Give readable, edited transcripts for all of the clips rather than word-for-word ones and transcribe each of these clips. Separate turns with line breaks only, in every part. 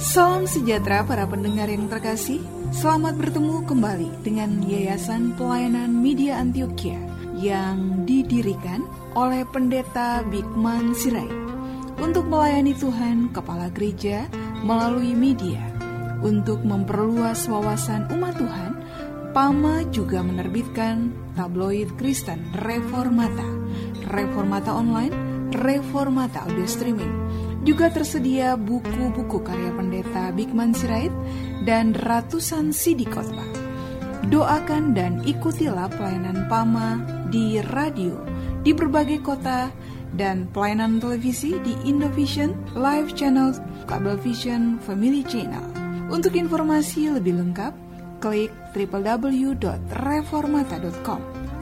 Salam sejahtera para pendengar yang terkasih. Selamat bertemu kembali dengan Yayasan Pelayanan Media Antioquia yang didirikan oleh Pendeta Bigman Sirait untuk melayani Tuhan Kepala Gereja melalui media. Untuk memperluas wawasan umat Tuhan, PAMA juga menerbitkan tabloid Kristen Reformata, Reformata Online, Reformata Audio Streaming. Juga tersedia buku-buku karya Pendeta Bigman Sirait dan ratusan CD khotbah. Doakan dan ikutilah pelayanan PAMA di radio di berbagai kota dan pelayanan televisi di Indovision, Live Channel, Cablevision, Family Channel. Untuk informasi lebih lengkap, klik www.reformata.com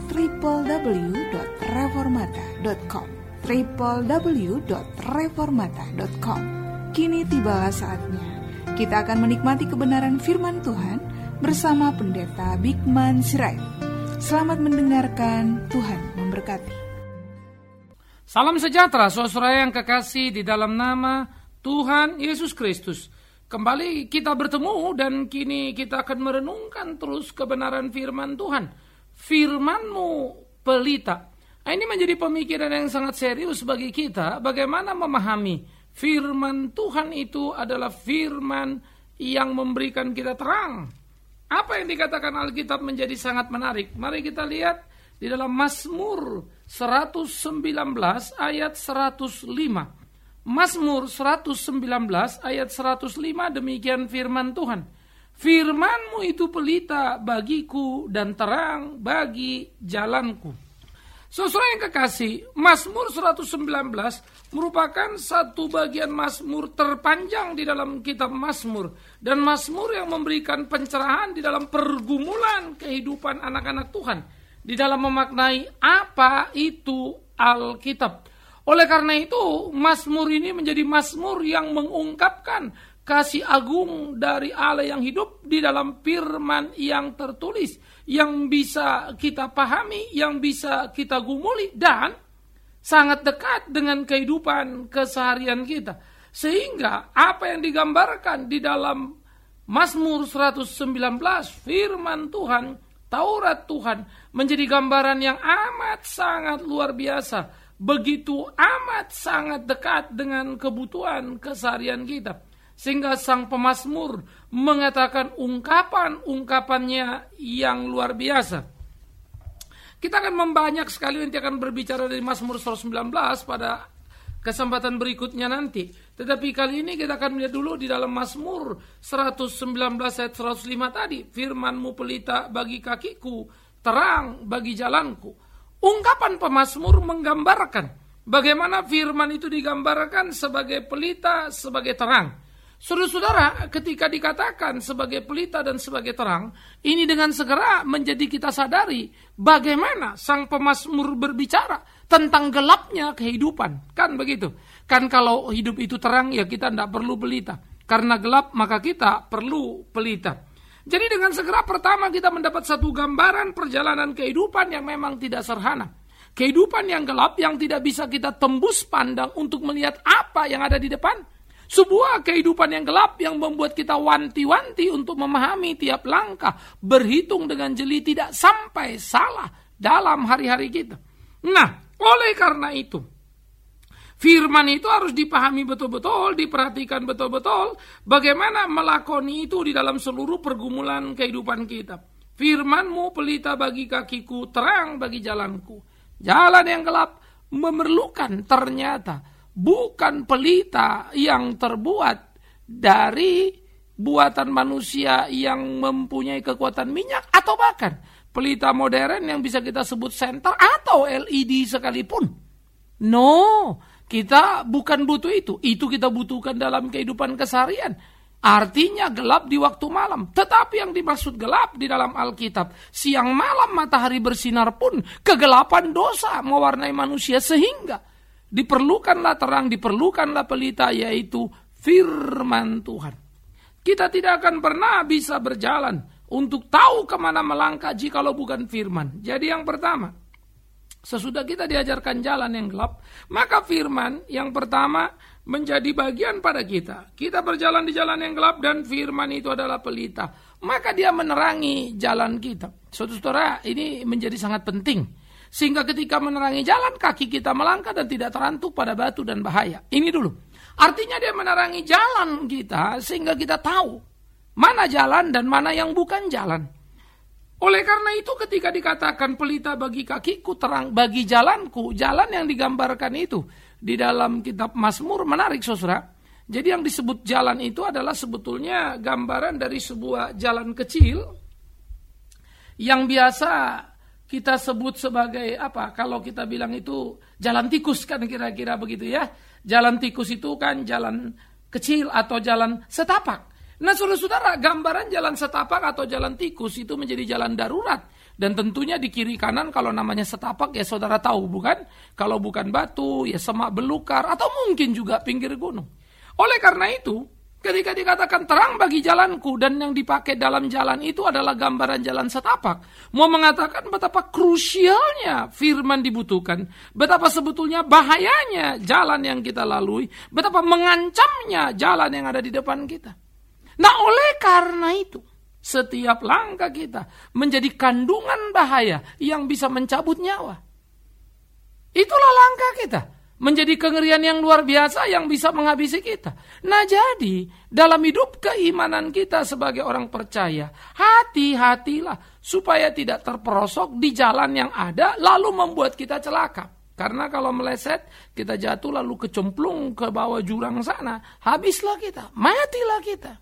www.reformata.com www.reformata.com. Kini tibalah saatnya kita akan menikmati kebenaran firman Tuhan bersama Pendeta Bigman Sirait. Selamat mendengarkan, Tuhan memberkati.
Salam sejahtera saudara yang kekasih di dalam nama Tuhan Yesus Kristus. Kembali kita bertemu dan kini kita akan merenungkan terus kebenaran firman Tuhan. Firman-Mu pelita. Ini menjadi pemikiran yang sangat serius bagi kita, bagaimana memahami firman Tuhan itu adalah firman yang memberikan kita terang. Apa yang dikatakan Alkitab menjadi sangat menarik. Mari kita lihat di dalam Mazmur 119 ayat 105. Mazmur 119 ayat 105, demikian firman Tuhan. Firman-Mu itu pelita bagiku dan terang bagi jalanku. Saudara yang kekasih, Mazmur 119 merupakan satu bagian Mazmur terpanjang di dalam kitab Mazmur. Dan Mazmur yang memberikan pencerahan di dalam pergumulan kehidupan anak-anak Tuhan. Di dalam memaknai apa itu Alkitab. Oleh karena itu, Mazmur ini menjadi Mazmur yang mengungkapkan kasih agung dari Allah yang hidup di dalam firman yang tertulis, yang bisa kita pahami, yang bisa kita gumuli, dan sangat dekat dengan kehidupan keseharian kita. Sehingga apa yang digambarkan di dalam Mazmur 119, firman Tuhan, Taurat Tuhan, menjadi gambaran yang amat sangat luar biasa. Begitu amat sangat dekat dengan kebutuhan keseharian kita. Sehingga sang pemazmur mengatakan ungkapan-ungkapannya yang luar biasa. Kita akan membanyak sekali nanti akan berbicara dari Mazmur 119 pada kesempatan berikutnya nanti. Tetapi kali ini kita akan melihat dulu di dalam Mazmur 119 ayat 105 tadi. Firman-Mu pelita bagi kakiku, terang bagi jalanku. Ungkapan pemazmur menggambarkan bagaimana firman itu digambarkan sebagai pelita, sebagai terang. Saudara-saudara, ketika dikatakan sebagai pelita dan sebagai terang, ini dengan segera menjadi kita sadari bagaimana sang pemazmur berbicara tentang gelapnya kehidupan. Kan begitu? Kan kalau hidup itu terang, ya kita tidak perlu pelita. Karena gelap, maka kita perlu pelita. Jadi dengan segera pertama kita mendapat satu gambaran perjalanan kehidupan yang memang tidak sederhana. Kehidupan yang gelap yang tidak bisa kita tembus pandang untuk melihat apa yang ada di depan. Sebuah kehidupan yang gelap yang membuat kita wanti-wanti untuk memahami tiap langkah, berhitung dengan jeli, tidak sampai salah dalam hari-hari kita. Nah, oleh karena itu, firman itu harus dipahami betul-betul, diperhatikan betul-betul, bagaimana melakoni itu di dalam seluruh pergumulan kehidupan kita. Firman-Mu pelita bagi kakiku, terang bagi jalanku. Jalan yang gelap memerlukan ternyata bukan pelita yang terbuat dari buatan manusia yang mempunyai kekuatan minyak, atau bahkan pelita modern yang bisa kita sebut senter atau LED sekalipun. No, kita bukan butuh itu. Itu kita butuhkan dalam kehidupan keseharian. Artinya gelap di waktu malam. Tetapi yang dimaksud gelap di dalam Alkitab, siang malam matahari bersinar pun kegelapan dosa mewarnai manusia, sehingga diperlukanlah terang, diperlukanlah pelita, yaitu firman Tuhan. Kita tidak akan pernah bisa berjalan untuk tahu kemana melangkah jikalau bukan firman. Jadi yang pertama, sesudah kita diajarkan jalan yang gelap, maka firman yang pertama menjadi bagian pada kita. Kita berjalan di jalan yang gelap dan firman itu adalah pelita. Maka dia menerangi jalan kita. Saudara-saudara, ini menjadi sangat penting. Sehingga ketika menerangi jalan, kaki kita melangkah dan tidak terantuk pada batu dan bahaya. Ini dulu. Artinya dia menerangi jalan kita sehingga kita tahu mana jalan dan mana yang bukan jalan. Oleh karena itu ketika dikatakan pelita bagi kakiku, terang bagi jalanku, jalan yang digambarkan itu di dalam kitab Mazmur menarik, saudara. Jadi yang disebut jalan itu adalah sebetulnya gambaran dari sebuah jalan kecil yang biasa kita sebut sebagai apa? Kalau kita bilang itu jalan tikus kan kira-kira begitu ya. Jalan tikus itu kan jalan kecil atau jalan setapak. Nah saudara-saudara, gambaran jalan setapak atau jalan tikus itu menjadi jalan darurat. Dan tentunya di kiri kanan kalau namanya setapak ya saudara tahu bukan? Kalau bukan batu ya semak belukar atau mungkin juga pinggir gunung. Oleh karena itu ketika dikatakan terang bagi jalanku dan yang dipakai dalam jalan itu adalah gambaran jalan setapak. Mau mengatakan betapa krusialnya firman dibutuhkan. Betapa sebetulnya bahayanya jalan yang kita lalui. Betapa mengancamnya jalan yang ada di depan kita. Nah oleh karena itu, setiap langkah kita menjadi kandungan bahaya yang bisa mencabut nyawa. Itulah langkah kita. Menjadi kengerian yang luar biasa yang bisa menghabisi kita. Nah jadi, dalam hidup keimanan kita sebagai orang percaya, hati-hatilah supaya tidak terperosok di jalan yang ada lalu membuat kita celaka. Karena kalau meleset, kita jatuh lalu kecemplung ke bawah jurang sana, habislah kita, matilah kita.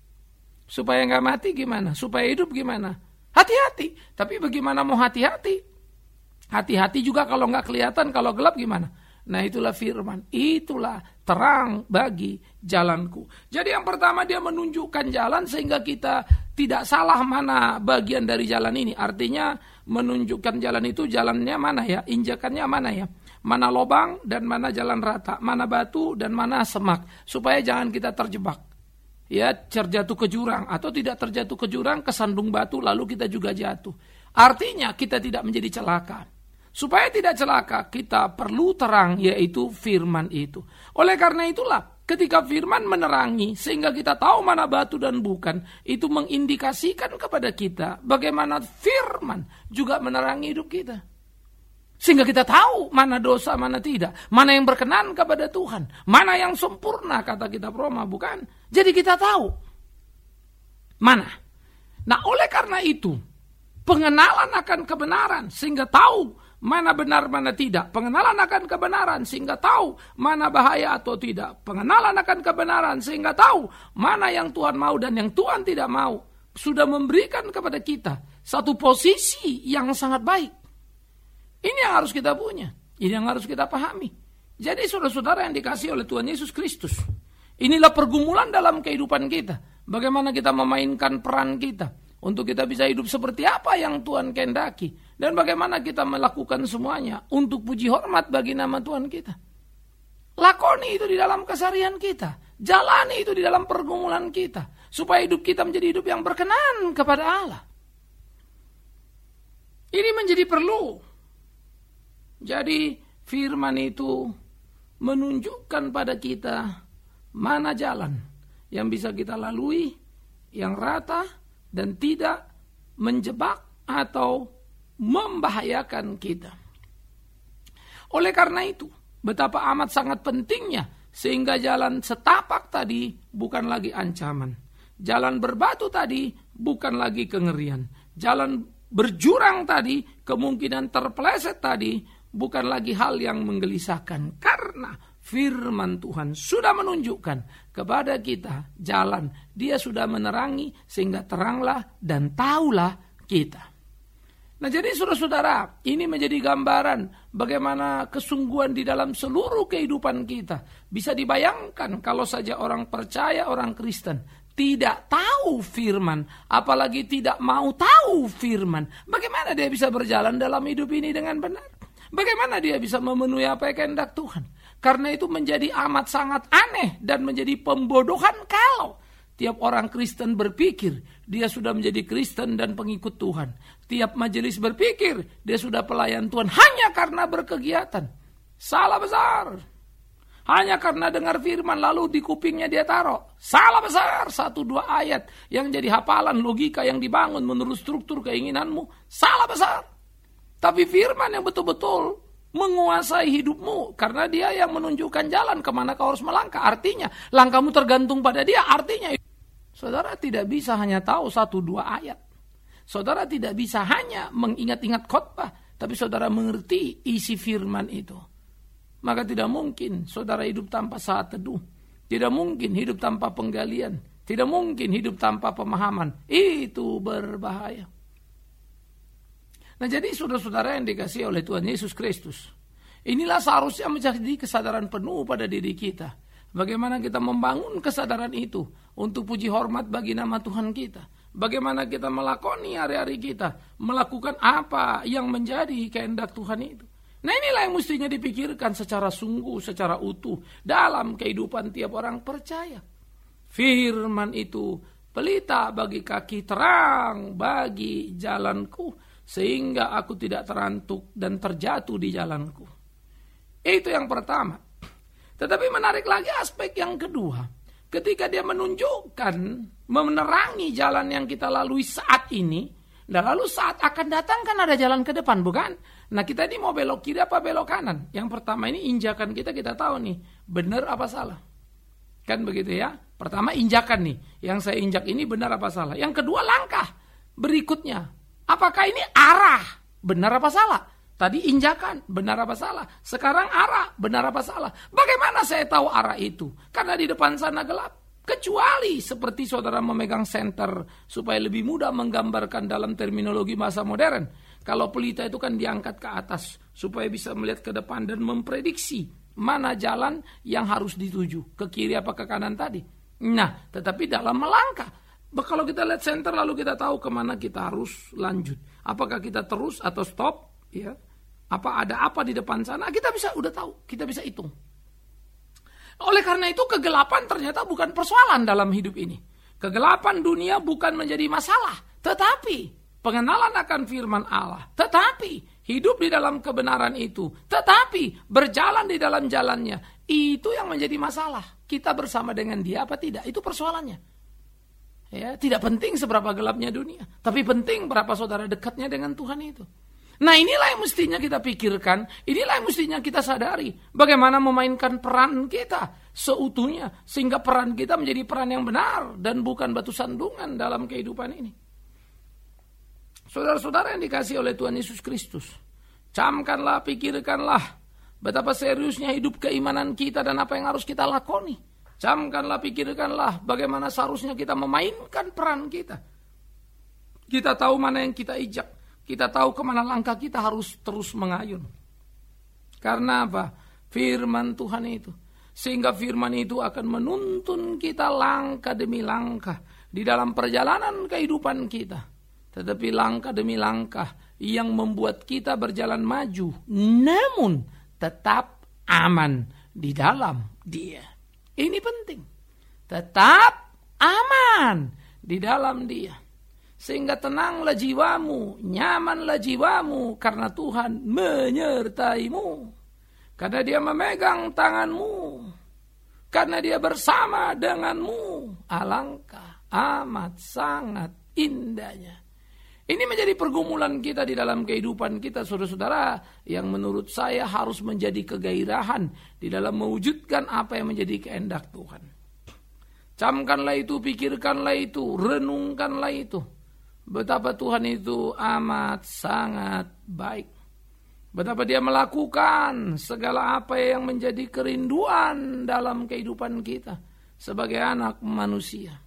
Supaya nggak mati gimana? Supaya hidup gimana? Hati-hati. Tapi bagaimana mau hati-hati? Hati-hati juga kalau nggak kelihatan, kalau gelap gimana? Nah itulah firman. Itulah terang bagi jalanku. Jadi yang pertama dia menunjukkan jalan sehingga kita tidak salah mana bagian dari jalan ini. Artinya menunjukkan jalan itu jalannya mana ya? Injakannya mana ya? Mana lobang dan mana jalan rata? Mana batu dan mana semak? Supaya jangan kita terjebak. Ya terjatuh ke jurang atau tidak terjatuh ke jurang kesandung batu lalu kita juga jatuh. Artinya kita tidak menjadi celaka. Supaya tidak celaka kita perlu terang yaitu firman itu. Oleh karena itulah ketika firman menerangi sehingga kita tahu mana batu dan bukan, itu mengindikasikan kepada kita bagaimana firman juga menerangi hidup kita. Sehingga kita tahu mana dosa, mana tidak. Mana yang berkenan kepada Tuhan. Mana yang sempurna kata kitab Roma, bukan? Jadi kita tahu. Mana? Nah oleh karena itu, pengenalan akan kebenaran sehingga tahu mana benar, mana tidak. Pengenalan akan kebenaran sehingga tahu mana bahaya atau tidak. Pengenalan akan kebenaran sehingga tahu mana yang Tuhan mau dan yang Tuhan tidak mau. Sudah memberikan kepada kita satu posisi yang sangat baik. Ini yang harus kita punya. Ini yang harus kita pahami. Jadi saudara-saudara yang dikasihi oleh Tuhan Yesus Kristus. Inilah pergumulan dalam kehidupan kita. Bagaimana kita memainkan peran kita. Untuk kita bisa hidup seperti apa yang Tuhan kehendaki. Dan bagaimana kita melakukan semuanya. Untuk puji hormat bagi nama Tuhan kita. Lakoni itu di dalam keseharian kita. Jalani itu di dalam pergumulan kita. Supaya hidup kita menjadi hidup yang berkenan kepada Allah. Ini menjadi perlu. Jadi firman itu menunjukkan pada kita mana jalan yang bisa kita lalui, yang rata dan tidak menjebak atau membahayakan kita. Oleh karena itu, betapa amat sangat pentingnya sehingga jalan setapak tadi bukan lagi ancaman. Jalan berbatu tadi bukan lagi kengerian. Jalan berjurang tadi, kemungkinan terpeleset tadi, bukan lagi hal yang menggelisahkan. Karena firman Tuhan sudah menunjukkan kepada kita jalan. Dia sudah menerangi sehingga teranglah dan tahulah kita. Nah jadi saudara-saudara, ini menjadi gambaran bagaimana kesungguhan di dalam seluruh kehidupan kita. Bisa dibayangkan kalau saja orang percaya, orang Kristen tidak tahu firman, apalagi tidak mau tahu firman. Bagaimana dia bisa berjalan dalam hidup ini dengan benar? Bagaimana dia bisa memenuhi apa yang kehendak Tuhan? Karena itu menjadi amat sangat aneh dan menjadi pembodohan kalau tiap orang Kristen berpikir dia sudah menjadi Kristen dan pengikut Tuhan. Tiap majelis berpikir dia sudah pelayan Tuhan hanya karena berkegiatan. Salah besar. Hanya karena dengar firman lalu di kupingnya dia taruh. Salah besar, 1-2 ayat yang jadi hafalan logika yang dibangun menurut struktur keinginanmu. Salah besar. Tapi firman yang betul-betul menguasai hidupmu. Karena dia yang menunjukkan jalan kemana kau harus melangkah. Artinya langkahmu tergantung pada dia. Artinya saudara tidak bisa hanya tahu 1-2 ayat. Saudara tidak bisa hanya mengingat-ingat khotbah. Tapi saudara mengerti isi firman itu. Maka tidak mungkin saudara hidup tanpa saat teduh. Tidak mungkin hidup tanpa penggalian. Tidak mungkin hidup tanpa pemahaman. Itu berbahaya. Nah jadi saudara-saudara yang dikasihi oleh Tuhan Yesus Kristus. Inilah seharusnya menjadi kesadaran penuh pada diri kita. Bagaimana kita membangun kesadaran itu untuk puji hormat bagi nama Tuhan kita. Bagaimana kita melakoni hari-hari kita. Melakukan apa yang menjadi kehendak Tuhan itu. Nah inilah yang mestinya dipikirkan secara sungguh, secara utuh dalam kehidupan tiap orang percaya. Firman itu pelita bagi kaki, terang bagi jalanku, sehingga aku tidak terantuk dan terjatuh di jalanku. Itu yang pertama. Tetapi menarik lagi aspek yang kedua. Ketika dia menunjukkan, menerangi jalan yang kita lalui saat ini, dan lalu saat akan datang kan ada jalan ke depan, bukan? Nah kita ini mau belok kiri apa belok kanan? Yang pertama ini injakan kita tahu nih, benar apa salah. Kan begitu ya? Pertama injakan nih, yang saya injak ini benar apa salah. Yang kedua langkah berikutnya. Apakah ini arah, benar apa salah? Tadi injakan, benar apa salah? Sekarang arah, benar apa salah? Bagaimana saya tahu arah itu? Karena di depan sana gelap. Kecuali seperti saudara memegang senter supaya lebih mudah menggambarkan dalam terminologi masa modern. Kalau pelita itu kan diangkat ke atas supaya bisa melihat ke depan dan memprediksi mana jalan yang harus dituju. Ke kiri apa ke kanan tadi. Nah, tetapi dalam melangkah. Kalau kita lihat senter lalu kita tahu kemana kita harus lanjut. Apakah kita terus atau stop? Ya. Apa ada apa di depan sana? Kita bisa udah tahu. Kita bisa hitung. Oleh karena itu kegelapan ternyata bukan persoalan dalam hidup ini. Kegelapan dunia bukan menjadi masalah. Tetapi pengenalan akan firman Allah. Tetapi hidup di dalam kebenaran itu. Tetapi berjalan di dalam jalannya. Itu yang menjadi masalah. Kita bersama dengan dia apa tidak? Itu persoalannya. Ya, tidak penting seberapa gelapnya dunia. Tapi penting berapa saudara dekatnya dengan Tuhan itu. Nah inilah yang mestinya kita pikirkan, inilah yang mestinya kita sadari. Bagaimana memainkan peran kita seutuhnya. Sehingga peran kita menjadi peran yang benar dan bukan batu sandungan dalam kehidupan ini. Saudara-saudara yang dikasihi oleh Tuhan Yesus Kristus. Camkanlah, pikirkanlah betapa seriusnya hidup keimanan kita dan apa yang harus kita lakoni. Camkanlah, pikirkanlah bagaimana seharusnya kita memainkan peran kita. Kita tahu mana yang kita ijak. Kita tahu kemana langkah kita harus terus mengayun. Karena apa? Firman Tuhan itu. Sehingga firman itu akan menuntun kita langkah demi langkah. Di dalam perjalanan kehidupan kita. Tetapi langkah demi langkah yang membuat kita berjalan maju. Namun tetap aman di dalam dia. Ini penting. Tetap aman di dalam dia. Sehingga tenanglah jiwamu, nyamanlah jiwamu, karena Tuhan menyertaimu. Karena dia memegang tanganmu, karena dia bersama denganmu. Alangkah amat sangat indahnya. Ini menjadi pergumulan kita di dalam kehidupan kita, saudara-saudara, yang menurut saya harus menjadi kegairahan di dalam mewujudkan apa yang menjadi kehendak Tuhan. Camkanlah itu, pikirkanlah itu, renungkanlah itu. Betapa Tuhan itu amat sangat baik. Betapa dia melakukan segala apa yang menjadi kerinduan dalam kehidupan kita sebagai anak manusia.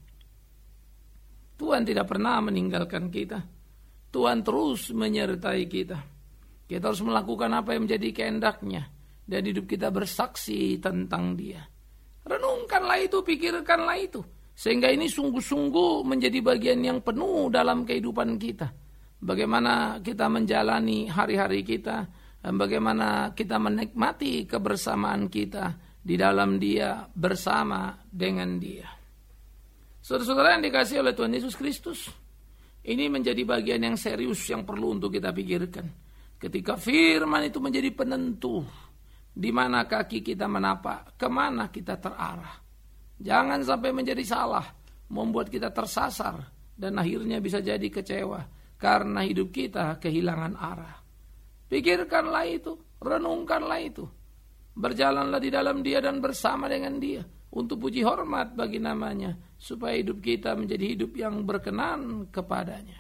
Tuhan tidak pernah meninggalkan kita. Tuhan terus menyertai kita. Kita harus melakukan apa yang menjadi kehendaknya. Dan hidup kita bersaksi tentang dia. Renungkanlah itu, pikirkanlah itu. Sehingga ini sungguh-sungguh menjadi bagian yang penuh dalam kehidupan kita. Bagaimana kita menjalani hari-hari kita. Dan bagaimana kita menikmati kebersamaan kita di dalam dia, bersama dengan dia. Saudara-saudara yang dikasihi oleh Tuhan Yesus Kristus. Ini menjadi bagian yang serius yang perlu untuk kita pikirkan. Ketika firman itu menjadi penentu di mana kaki kita menapak, kemana kita terarah. Jangan sampai menjadi salah, membuat kita tersasar, dan akhirnya bisa jadi kecewa, karena hidup kita kehilangan arah. Pikirkanlah itu, renungkanlah itu. Berjalanlah di dalam Dia dan bersama dengan Dia, untuk puji hormat bagi namanya, supaya hidup kita menjadi hidup yang berkenan kepadanya.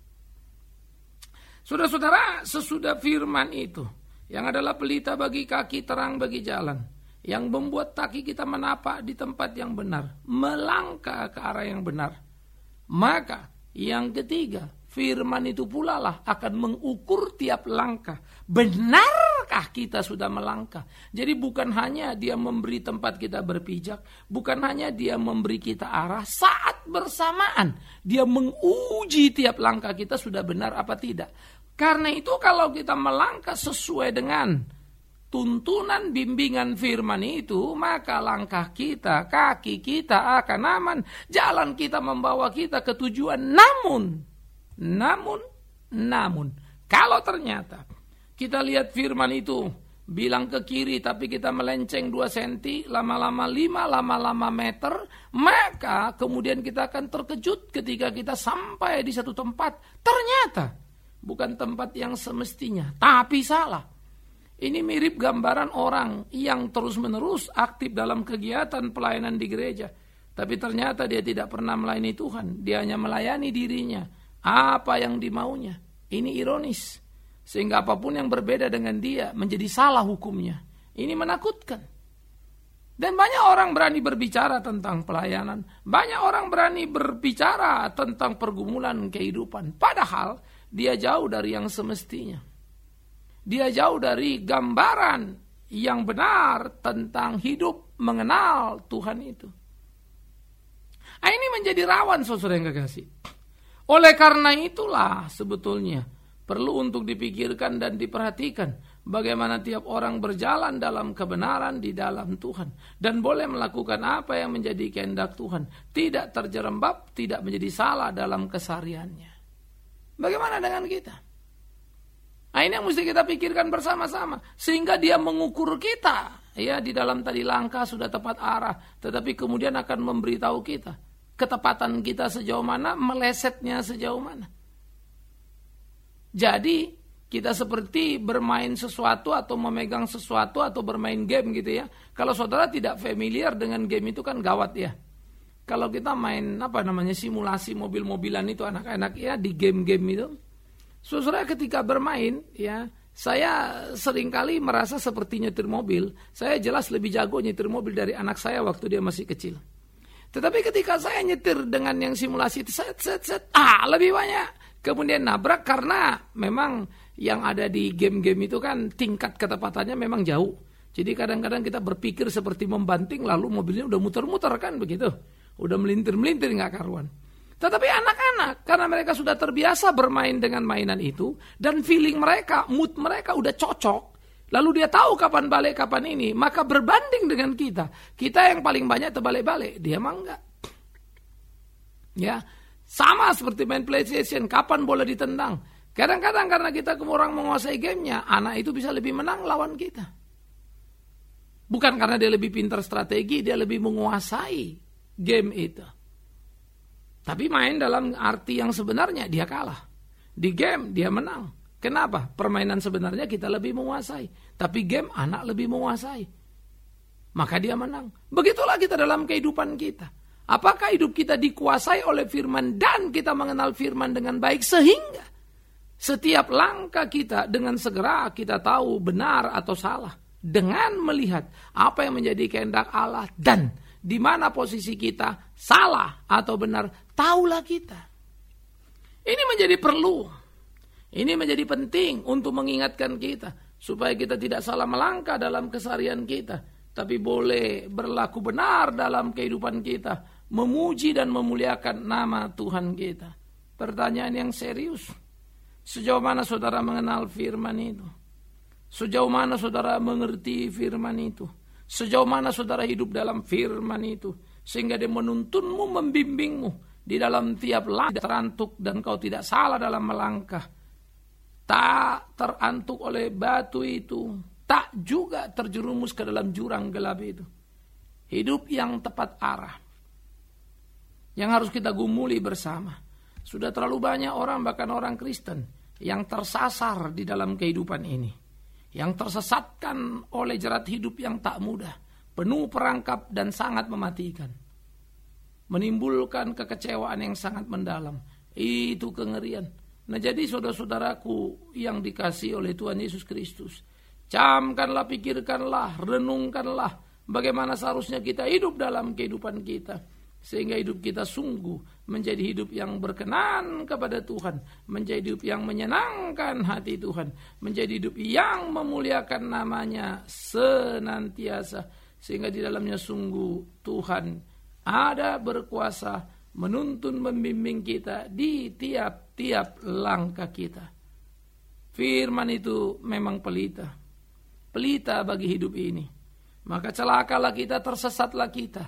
Saudara-saudara, sesudah firman itu, yang adalah pelita bagi kaki, terang bagi jalan, yang membuat kaki kita menapak di tempat yang benar, melangkah ke arah yang benar, maka yang ketiga, firman itu pula lah akan mengukur tiap langkah. Benarkah kita sudah melangkah? Jadi bukan hanya Dia memberi tempat kita berpijak, bukan hanya Dia memberi kita arah, saat bersamaan Dia menguji tiap langkah kita sudah benar apa tidak. Karena itu kalau kita melangkah sesuai dengan tuntunan bimbingan firman itu, maka langkah kita, kaki kita akan aman. Jalan kita membawa kita ke tujuan. Namun, kalau ternyata kita lihat firman itu bilang ke kiri tapi kita melenceng 2 cm, lama-lama 5, lama-lama meter, maka kemudian kita akan terkejut ketika kita sampai di satu tempat. Ternyata bukan tempat yang semestinya, tapi salah. Ini mirip gambaran orang yang terus-menerus aktif dalam kegiatan pelayanan di gereja, tapi ternyata dia tidak pernah melayani Tuhan. Dia hanya melayani dirinya, apa yang dimaunya. Ini ironis, sehingga apapun yang berbeda dengan dia menjadi salah hukumnya. Ini menakutkan. Dan banyak orang berani berbicara tentang pelayanan, banyak orang berani berbicara tentang pergumulan kehidupan, padahal dia jauh dari yang semestinya. Dia jauh dari gambaran yang benar tentang hidup mengenal Tuhan itu. Ini menjadi rawan, saudara yang kekasih. Oleh karena itulah sebetulnya perlu untuk dipikirkan dan diperhatikan bagaimana tiap orang berjalan dalam kebenaran di dalam Tuhan, dan boleh melakukan apa yang menjadi kehendak Tuhan, tidak terjerembab, tidak menjadi salah dalam kesehariannya. Bagaimana dengan kita? Ini yang mesti kita pikirkan bersama-sama, sehingga Dia mengukur kita. Ya, di dalam tadi langkah sudah tepat arah, tetapi kemudian akan memberitahu kita ketepatan kita sejauh mana, melesetnya sejauh mana. Jadi kita seperti bermain sesuatu atau memegang sesuatu atau bermain game gitu ya. Kalau saudara tidak familiar dengan game itu kan gawat ya. Kalau kita main simulasi mobil-mobilan itu anak-anak ya di game-game itu, saudara ketika bermain ya, saya seringkali merasa seperti nyetir mobil. Saya jelas lebih jago nyetir mobil dari anak saya waktu dia masih kecil. Tetapi ketika saya nyetir dengan yang simulasi itu lebih banyak. Kemudian nabrak karena memang yang ada di game-game itu kan tingkat ketepatannya memang jauh. Jadi kadang-kadang kita berpikir seperti membanting lalu mobilnya udah muter-muter kan begitu. Udah melintir-melintir gak karuan. Tetapi anak-anak karena mereka sudah terbiasa bermain dengan mainan itu, dan feeling mereka, mood mereka udah cocok, lalu dia tahu kapan balik, kapan ini, maka berbanding dengan kita yang paling banyak terbalik-balik, dia mah enggak. Ya, sama seperti main PlayStation, kapan bola ditendang. Kadang-kadang karena kita kurang menguasai gamenya, anak itu bisa lebih menang lawan kita. Bukan karena dia lebih pintar strategi, dia lebih menguasai game itu. Tapi main dalam arti yang sebenarnya dia kalah. Di game dia menang. Kenapa? Permainan sebenarnya kita lebih menguasai, tapi game anak lebih menguasai. Maka dia menang. Begitulah kita dalam kehidupan kita. Apakah hidup kita dikuasai oleh firman dan kita mengenal firman dengan baik sehingga setiap langkah kita dengan segera kita tahu benar atau salah dengan melihat apa yang menjadi kehendak Allah dan di mana posisi kita salah atau benar, taulah kita. Ini menjadi perlu. Ini menjadi penting untuk mengingatkan kita supaya kita tidak salah melangkah dalam keseharian kita, tapi boleh berlaku benar dalam kehidupan kita, memuji dan memuliakan nama Tuhan kita. Pertanyaan yang serius. Sejauh mana saudara mengenal firman itu? Sejauh mana saudara mengerti firman itu? Sejauh mana saudara hidup dalam firman itu, sehingga dia menuntunmu, membimbingmu di dalam tiap langkah, terantuk dan kau tidak salah dalam melangkah. Tak terantuk oleh batu itu, tak juga terjerumus ke dalam jurang gelap itu. Hidup yang tepat arah, yang harus kita gumuli bersama. Sudah terlalu banyak orang, bahkan orang Kristen, yang tersasar di dalam kehidupan ini, yang tersesatkan oleh jerat hidup yang tak mudah, penuh perangkap dan sangat mematikan, menimbulkan kekecewaan yang sangat mendalam. Itu kengerian. Nah, jadi saudara-saudaraku yang dikasihi oleh Tuhan Yesus Kristus, camkanlah, pikirkanlah, renungkanlah bagaimana seharusnya kita hidup dalam kehidupan kita, sehingga hidup kita sungguh menjadi hidup yang berkenan kepada Tuhan, menjadi hidup yang menyenangkan hati Tuhan, menjadi hidup yang memuliakan namanya senantiasa, sehingga di dalamnya sungguh Tuhan ada berkuasa menuntun, membimbing kita di tiap-tiap langkah kita. Firman itu memang pelita bagi hidup ini. Maka celakalah kita, tersesatlah kita,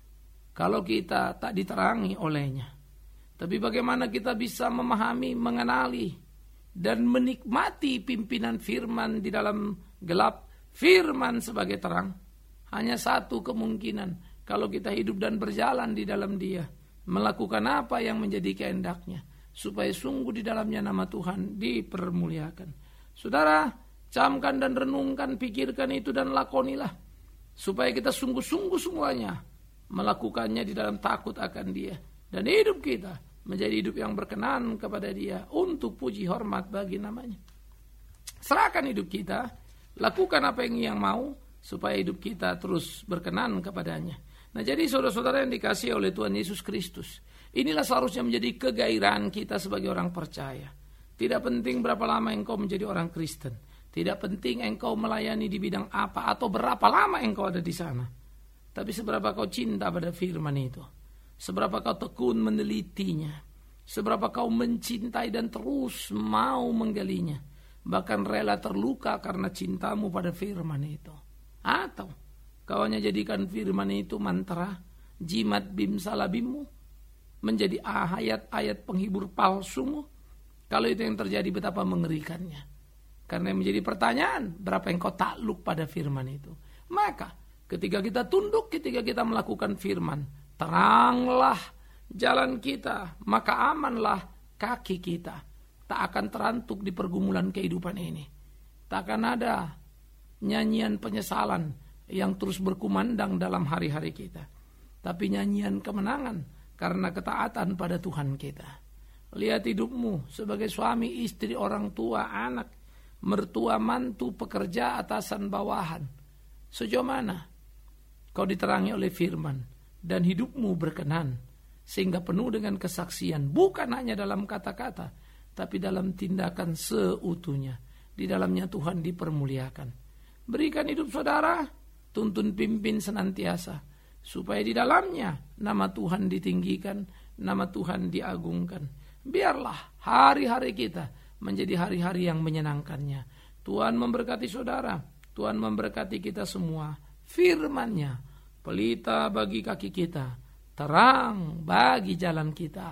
kalau kita tak diterangi olehnya. Tapi bagaimana kita bisa memahami, mengenali, dan menikmati pimpinan firman di dalam gelap, firman sebagai terang? Hanya satu kemungkinan, kalau kita hidup dan berjalan di dalam Dia, melakukan apa yang menjadi kehendaknya, supaya sungguh di dalamnya nama Tuhan dipermuliakan. Saudara, camkan dan renungkan, pikirkan itu dan lakonilah, supaya kita sungguh-sungguh semuanya melakukannya di dalam takut akan Dia, dan hidup kita menjadi hidup yang berkenan kepada Dia untuk puji hormat bagi namanya. Serahkan hidup kita, lakukan apa yang mau, supaya hidup kita terus berkenan kepadanya. Nah, jadi saudara-saudara yang dikasihi oleh Tuhan Yesus Kristus, inilah seharusnya menjadi kegairahan kita sebagai orang percaya. Tidak penting berapa lama engkau menjadi orang Kristen, tidak penting engkau melayani di bidang apa atau berapa lama engkau ada di sana, tapi seberapa kau cinta pada firman itu, seberapa kau tekun menelitinya, seberapa kau mencintai dan terus mau menggalinya, bahkan rela terluka karena cintamu pada firman itu. Atau kau hanya jadikan firman itu mantra, jimat bim salabimmu, menjadi ayat-ayat penghibur palsumu. Kalau itu yang terjadi, betapa mengerikannya. Karena yang menjadi pertanyaan, berapa engkau takluk pada firman itu. Maka ketika kita tunduk, ketika kita melakukan firman, teranglah jalan kita, maka amanlah kaki kita. Tak akan terantuk di pergumulan kehidupan ini. Tak akan ada nyanyian penyesalan yang terus berkumandang dalam hari-hari kita, tapi nyanyian kemenangan karena ketaatan pada Tuhan kita. Lihat hidupmu sebagai suami, istri, orang tua, anak, mertua, mantu, pekerja, atasan, bawahan. Sejauh mana kau diterangi oleh firman dan hidupmu berkenan, sehingga penuh dengan kesaksian, bukan hanya dalam kata-kata, tapi dalam tindakan seutuhnya. Di dalamnya Tuhan dipermuliakan. Berikan hidup saudara, tuntun pimpin senantiasa, supaya di dalamnya nama Tuhan ditinggikan, nama Tuhan diagungkan. Biarlah hari-hari kita menjadi hari-hari yang menyenangkannya. Tuhan memberkati saudara, Tuhan memberkati kita semua. Firman-Nya pelita bagi kaki kita, terang bagi jalan kita.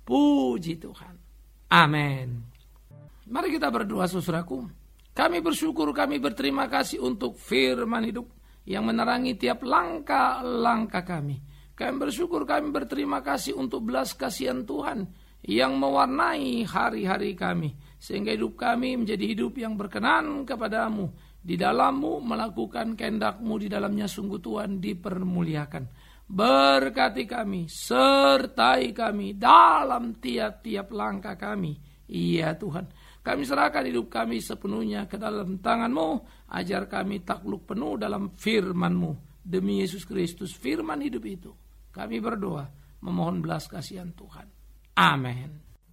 Puji Tuhan. Amin. Mari kita berdoa, saudaraku. Kami bersyukur, kami berterima kasih untuk firman hidup yang menerangi tiap langkah-langkah kami. Kami bersyukur, kami berterima kasih untuk belas kasihan Tuhan yang mewarnai hari-hari kami, sehingga hidup kami menjadi hidup yang berkenan kepadamu. Di dalammu melakukan kehendak-Mu, di dalamnya sungguh Tuhan dipermuliakan. Berkati kami, sertai kami dalam tiap-tiap langkah kami. Iya Tuhan, kami serahkan hidup kami sepenuhnya ke dalam tangan-Mu. Ajar kami takluk penuh dalam firman-Mu. Demi Yesus Kristus, firman hidup itu, kami berdoa memohon belas kasihan Tuhan. Amin.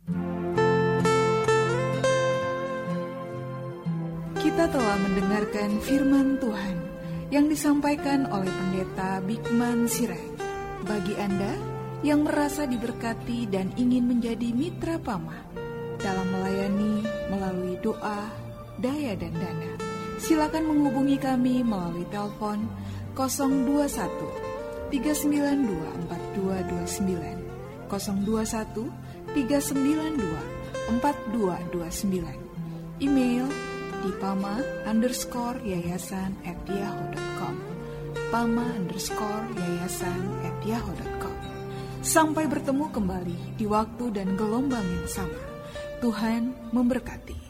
Kita telah mendengarkan firman Tuhan yang disampaikan oleh Pendeta Bikman Sirait. Bagi Anda yang merasa diberkati dan ingin menjadi mitra Pama dalam melayani melalui doa, daya dan dana, silakan menghubungi kami melalui telepon 021 392 4229, 021 392 4229, email di pama_yayasan@yahoo.com, pama_yayasan@yahoo.com. Sampai bertemu kembali di waktu dan gelombang yang sama. Tuhan memberkati.